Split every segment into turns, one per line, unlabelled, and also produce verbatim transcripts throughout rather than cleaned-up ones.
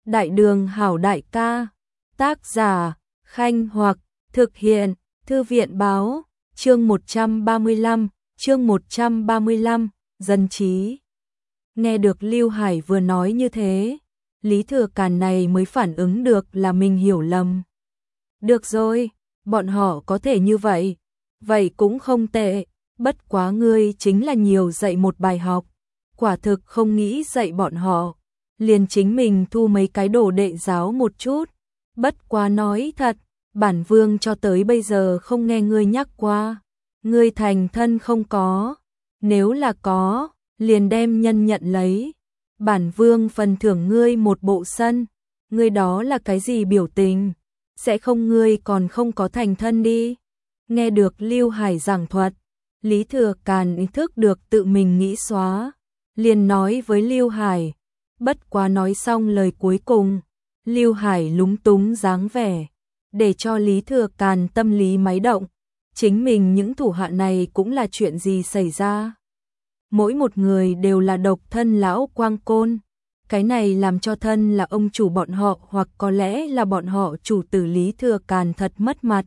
Đại đường hảo đại ca. Tác giả, Khanh Hoặc, thực hiện, Thư viện báo, chương một trăm ba mươi lăm, chương một trăm ba mươi lăm, dân trí. Nghe được Lưu Hải vừa nói như thế, Lý Thừa Càn này mới phản ứng được là mình hiểu lầm. Được rồi, bọn họ có thể như vậy, vậy cũng không tệ, bất quá ngươi chính là nhiều dạy một bài học, quả thực không nghĩ dạy bọn họ, liền chính mình thu mấy cái đồ đệ giáo một chút, bất quá nói thật, bản vương cho tới bây giờ không nghe ngươi nhắc qua, ngươi thành thân không có, nếu là có, liền đem nhân nhận lấy, bản vương phần thưởng ngươi một bộ sân, ngươi đó là cái gì biểu tình, sẽ không ngươi còn không có thành thân đi. Nghe được Lưu Hải giảng thuật, Lý Thừa Càn ý thức được tự mình nghĩ xóa, liền nói với Lưu Hải, bất quá nói xong lời cuối cùng, Lưu Hải lúng túng dáng vẻ, để cho Lý Thừa Càn tâm lý máy động, chính mình những thủ hạ này cũng là chuyện gì xảy ra. Mỗi một người đều là độc thân lão quang côn, cái này làm cho thân là ông chủ bọn họ hoặc có lẽ là bọn họ chủ tử Lý Thừa Càn thật mất mặt.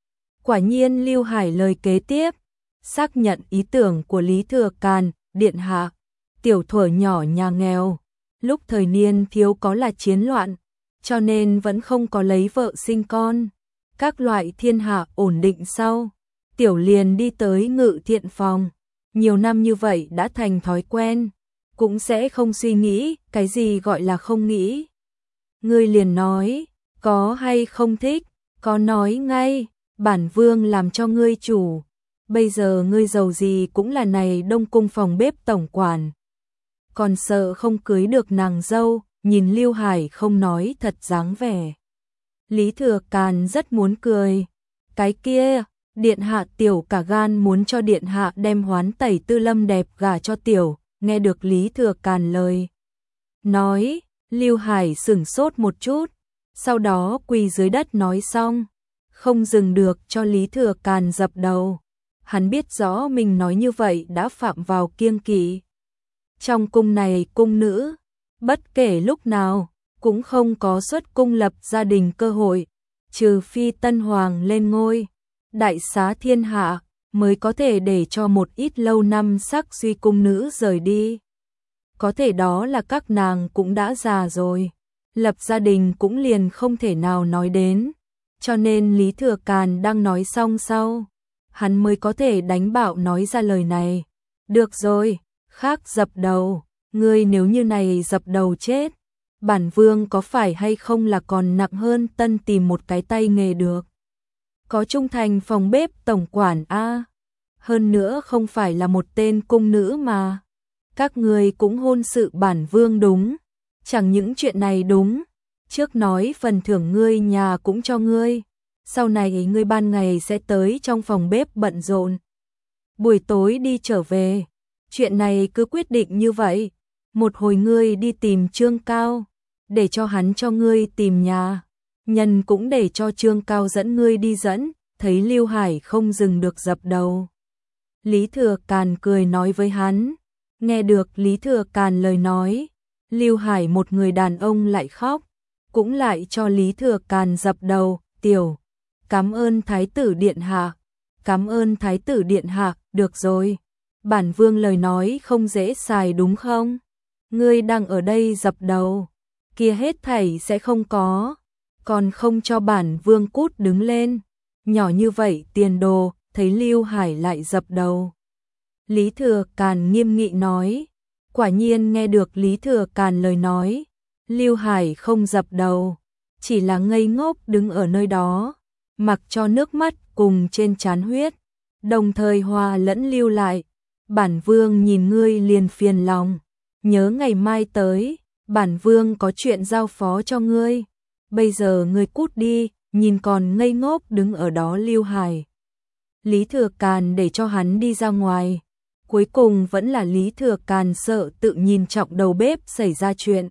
Quả nhiên Lưu Hải lời kế tiếp, xác nhận ý tưởng của Lý Thừa Càn, điện hạ, tiểu thuở nhỏ nhà nghèo, lúc thời niên thiếu có là chiến loạn, cho nên vẫn không có lấy vợ sinh con, các loại thiên hạ ổn định sau, tiểu liền đi tới ngự thiện phòng, nhiều năm như vậy đã thành thói quen, cũng sẽ không suy nghĩ, cái gì gọi là không nghĩ. Ngươi liền nói, có hay không thích, có nói ngay, bản vương làm cho ngươi chủ, bây giờ ngươi giàu gì cũng là này Đông Cung phòng bếp tổng quản. Còn sợ không cưới được nàng dâu, nhìn Lưu Hải không nói thật dáng vẻ. Lý Thừa Càn rất muốn cười, cái kia, điện hạ tiểu cả gan muốn cho điện hạ đem Hoán Tẩy Tư Lâm đẹp gả cho tiểu, nghe được Lý Thừa Càn lời. Nói, Lưu Hải sửng sốt một chút, sau đó quỳ dưới đất nói xong, không dừng được cho Lý Thừa Càn dập đầu. Hắn biết rõ mình nói như vậy đã phạm vào kiêng kỵ. Trong cung này cung nữ, bất kể lúc nào, cũng không có xuất cung lập gia đình cơ hội, trừ phi tân hoàng lên ngôi, đại xá thiên hạ, mới có thể để cho một ít lâu năm sắc suy cung nữ rời đi. Có thể đó là các nàng cũng đã già rồi, lập gia đình cũng liền không thể nào nói đến, cho nên Lý Thừa Càn đang nói xong sau, hắn mới có thể đánh bạo nói ra lời này. Được rồi, khác dập đầu, ngươi nếu như này dập đầu chết, bản vương có phải hay không là còn nặng hơn tân tìm một cái tay nghề được. Có trung thành phòng bếp tổng quản a, hơn nữa không phải là một tên cung nữ mà. Các ngươi cũng hôn sự bản vương đúng, chẳng những chuyện này đúng, trước nói phần thưởng ngươi nhà cũng cho ngươi, sau này ngươi ban ngày sẽ tới trong phòng bếp bận rộn, buổi tối đi trở về, chuyện này cứ quyết định như vậy, một hồi ngươi đi tìm Trương Cao, để cho hắn cho ngươi tìm nhà, nhân cũng để cho Trương Cao dẫn ngươi đi dẫn, thấy Lưu Hải không dừng được dập đầu. Lý Thừa Càn cười nói với hắn, nghe được Lý Thừa Càn lời nói, Lưu Hải một người đàn ông lại khóc, cũng lại cho Lý Thừa Càn dập đầu, tiểu, cảm ơn Thái tử Điện Hạ, cảm ơn Thái tử Điện Hạ, được rồi, bản vương lời nói không dễ xài đúng không? Ngươi đang ở đây dập đầu, kia hết thảy sẽ không có, còn không cho bản vương cút đứng lên, nhỏ như vậy tiền đồ, thấy Lưu Hải lại dập đầu. Lý Thừa Càn nghiêm nghị nói, quả nhiên nghe được Lý Thừa Càn lời nói, Lưu Hải không dập đầu, chỉ là ngây ngốc đứng ở nơi đó, mặc cho nước mắt cùng trên trán huyết, đồng thời hòa lẫn lưu lại, bản vương nhìn ngươi liền phiền lòng, nhớ ngày mai tới, bản vương có chuyện giao phó cho ngươi, bây giờ ngươi cút đi, nhìn còn ngây ngốc đứng ở đó Lưu Hải. Lý Thừa Càn để cho hắn đi ra ngoài, cuối cùng vẫn là Lý Thừa Càn sợ tự nhìn trọng đầu bếp xảy ra chuyện,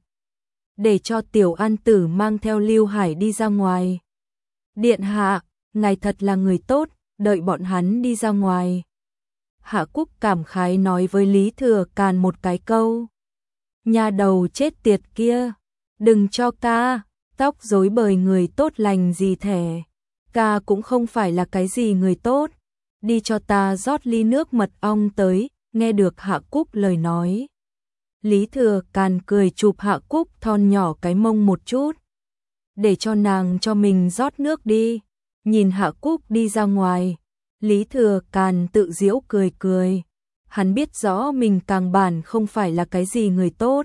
để cho Tiểu An Tử mang theo Lưu Hải đi ra ngoài. Điện hạ, ngài thật là người tốt, đợi bọn hắn đi ra ngoài. Hạ Cúc cảm khái nói với Lý Thừa Càn một cái câu. Nhà đầu chết tiệt kia, Đừng cho ca, tóc rối bời người tốt lành gì thẻ. Ca cũng không phải là cái gì người tốt. Đi cho ta rót ly nước mật ong tới, nghe được Hạ Cúc lời nói. Lý Thừa Càn cười chụp Hạ Cúc thon nhỏ cái mông một chút. Để cho nàng cho mình rót nước đi. Nhìn Hạ Cúc đi ra ngoài, Lý Thừa Càn tự giễu cười cười. Hắn biết rõ mình càng bản không phải là cái gì người tốt,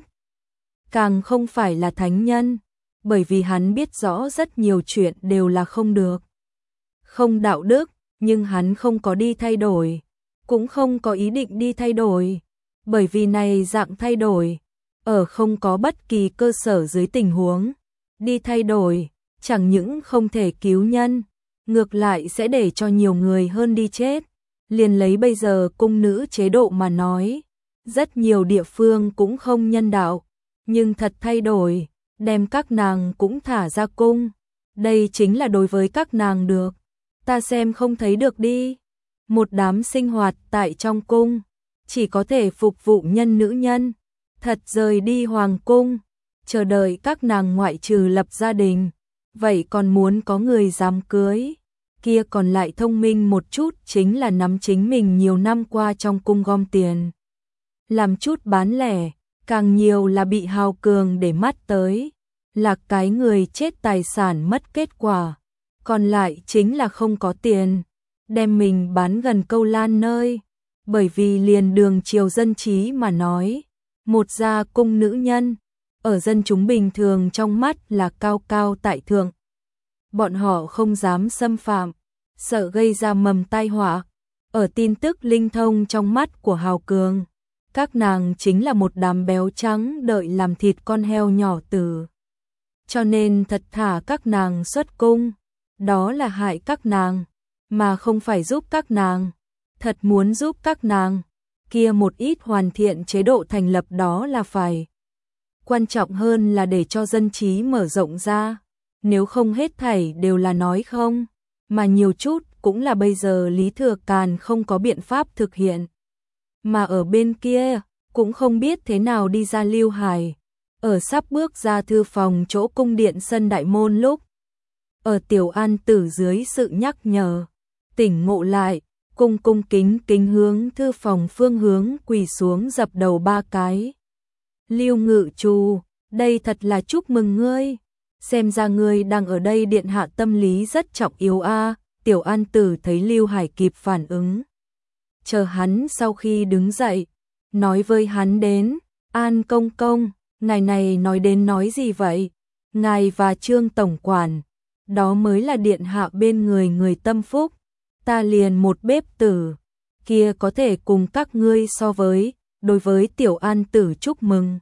càng không phải là thánh nhân, bởi vì hắn biết rõ rất nhiều chuyện đều là không được, không đạo đức, nhưng hắn không có đi thay đổi, cũng không có ý định đi thay đổi, bởi vì này dạng thay đổi, ở không có bất kỳ cơ sở dưới tình huống, đi thay đổi, chẳng những không thể cứu nhân, ngược lại sẽ để cho nhiều người hơn đi chết. Liền lấy bây giờ cung nữ chế độ mà nói, rất nhiều địa phương cũng không nhân đạo, nhưng thật thay đổi, đem các nàng cũng thả ra cung. Đây chính là đối với các nàng được, ta xem không thấy được đi. Một đám sinh hoạt tại trong cung, chỉ có thể phục vụ nhân nữ nhân, thật rời đi hoàng cung, chờ đợi các nàng ngoại trừ lập gia đình, vậy còn muốn có người dám cưới. Kia còn lại thông minh một chút chính là nắm chính mình nhiều năm qua trong cung gom tiền. Làm chút bán lẻ, càng nhiều là bị hào cường để mắt tới, là cái người chết tài sản mất kết quả. Còn lại chính là không có tiền, đem mình bán gần câu lan nơi. Bởi vì liền đường triều dân trí mà nói, một gia cung nữ nhân, ở dân chúng bình thường trong mắt là cao cao tại thượng. Bọn họ không dám xâm phạm, sợ gây ra mầm tai họa. Ở tin tức linh thông trong mắt của hào cường, các nàng chính là một đám béo trắng đợi làm thịt con heo nhỏ tử. Cho nên thật thả các nàng xuất cung, đó là hại các nàng, mà không phải giúp các nàng. Thật muốn giúp các nàng, kia một ít hoàn thiện chế độ thành lập đó là phải. Quan trọng hơn là để cho dân trí mở rộng ra, nếu không hết thảy đều là nói không, mà nhiều chút cũng là bây giờ Lý Thừa Càn không có biện pháp thực hiện. Mà ở bên kia, cũng không biết thế nào đi ra Lưu Hải, ở sắp bước ra thư phòng chỗ cung điện sân đại môn lúc. Ở Tiểu An Tử dưới sự nhắc nhở, tỉnh ngộ lại, cung cung kính kính hướng thư phòng phương hướng quỳ xuống dập đầu ba cái. Lưu Ngự Trù, đây thật là chúc mừng ngươi, xem ra ngươi đang ở đây điện hạ tâm lý rất trọng yếu a. Tiểu An Tử thấy Lưu Hải kịp phản ứng, chờ hắn sau khi đứng dậy, nói với hắn đến, An công công, ngài này nói đến nói gì vậy? Ngài và Trương tổng quản, đó mới là điện hạ bên người người tâm phúc, ta liền một bếp tử, kia có thể cùng các ngươi so với, đối với Tiểu An Tử chúc mừng.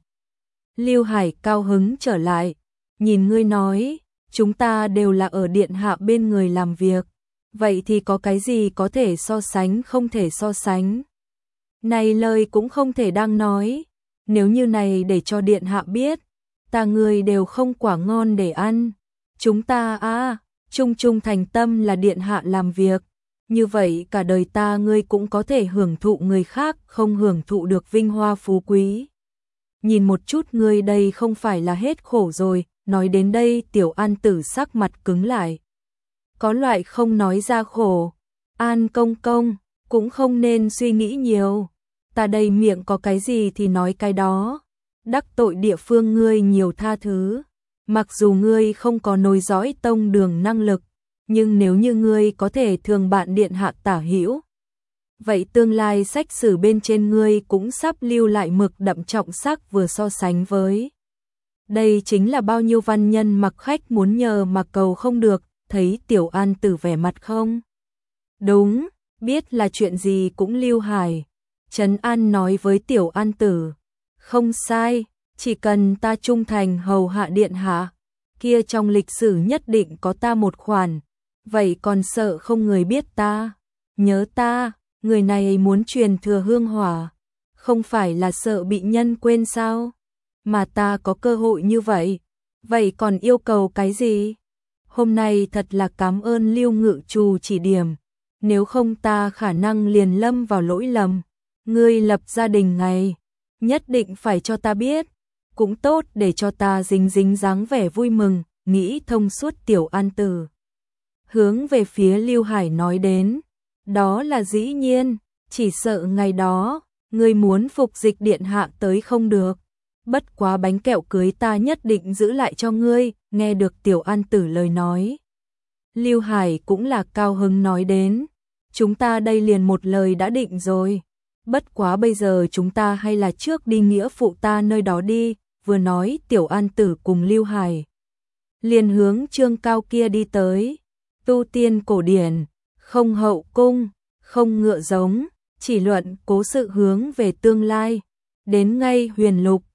Lưu Hải cao hứng trở lại, nhìn ngươi nói, chúng ta đều là ở điện hạ bên người làm việc, vậy thì có cái gì có thể so sánh không thể so sánh. Này lời cũng không thể đang nói, nếu như này để cho điện hạ biết, ta người đều không quả ngon để ăn. Chúng ta à, chung chung thành tâm là điện hạ làm việc, như vậy cả đời ta ngươi cũng có thể hưởng thụ người khác không hưởng thụ được vinh hoa phú quý. Nhìn một chút ngươi đây không phải là hết khổ rồi, nói đến đây Tiểu An Tử sắc mặt cứng lại. Có loại không nói ra khổ, An công công, cũng không nên suy nghĩ nhiều, ta đây miệng có cái gì thì nói cái đó, đắc tội địa phương ngươi nhiều tha thứ, mặc dù ngươi không có nối dõi tông đường năng lực, nhưng nếu như ngươi có thể thường bạn điện hạ tả hữu, vậy tương lai sách sử bên trên ngươi cũng sắp lưu lại mực đậm trọng sắc vừa so sánh với. Đây chính là bao nhiêu văn nhân mặc khách muốn nhờ mà cầu không được, thấy Tiểu An Tử vẻ mặt không? Đúng, biết là chuyện gì cũng Lưu Hải. Trấn An nói với Tiểu An Tử, không sai, chỉ cần ta trung thành hầu hạ điện hạ, kia trong lịch sử nhất định có ta một khoản, vậy còn sợ không người biết ta, nhớ ta, người này muốn truyền thừa hương hỏa, không phải là sợ bị nhân quên sao, mà ta có cơ hội như vậy, vậy còn yêu cầu cái gì? Hôm nay thật là cảm ơn Lưu Ngự Trù chỉ điểm, nếu không ta khả năng liền lâm vào lỗi lầm. Ngươi lập gia đình ngày, nhất định phải cho ta biết. cũng tốt để cho ta dính dính dáng vẻ vui mừng, nghĩ thông suốt Tiểu An Tử. Hướng về phía Lưu Hải nói đến, đó là dĩ nhiên, chỉ sợ ngày đó, ngươi muốn phục dịch điện hạ tới không được. Bất quá bánh kẹo cưới ta nhất định giữ lại cho ngươi, nghe được Tiểu An Tử lời nói. Lưu Hải cũng là cao hứng nói đến, chúng ta đây liền một lời đã định rồi. Bất quá bây giờ chúng ta hay là trước đi nghĩa phụ ta nơi đó đi, vừa nói Tiểu An Tử cùng Lưu Hải. Liền hướng Trương Cao kia đi tới, tu tiên cổ điển, không hậu cung, không ngựa giống, chỉ luận cố sự hướng về tương lai. Đến ngay Huyền Lục,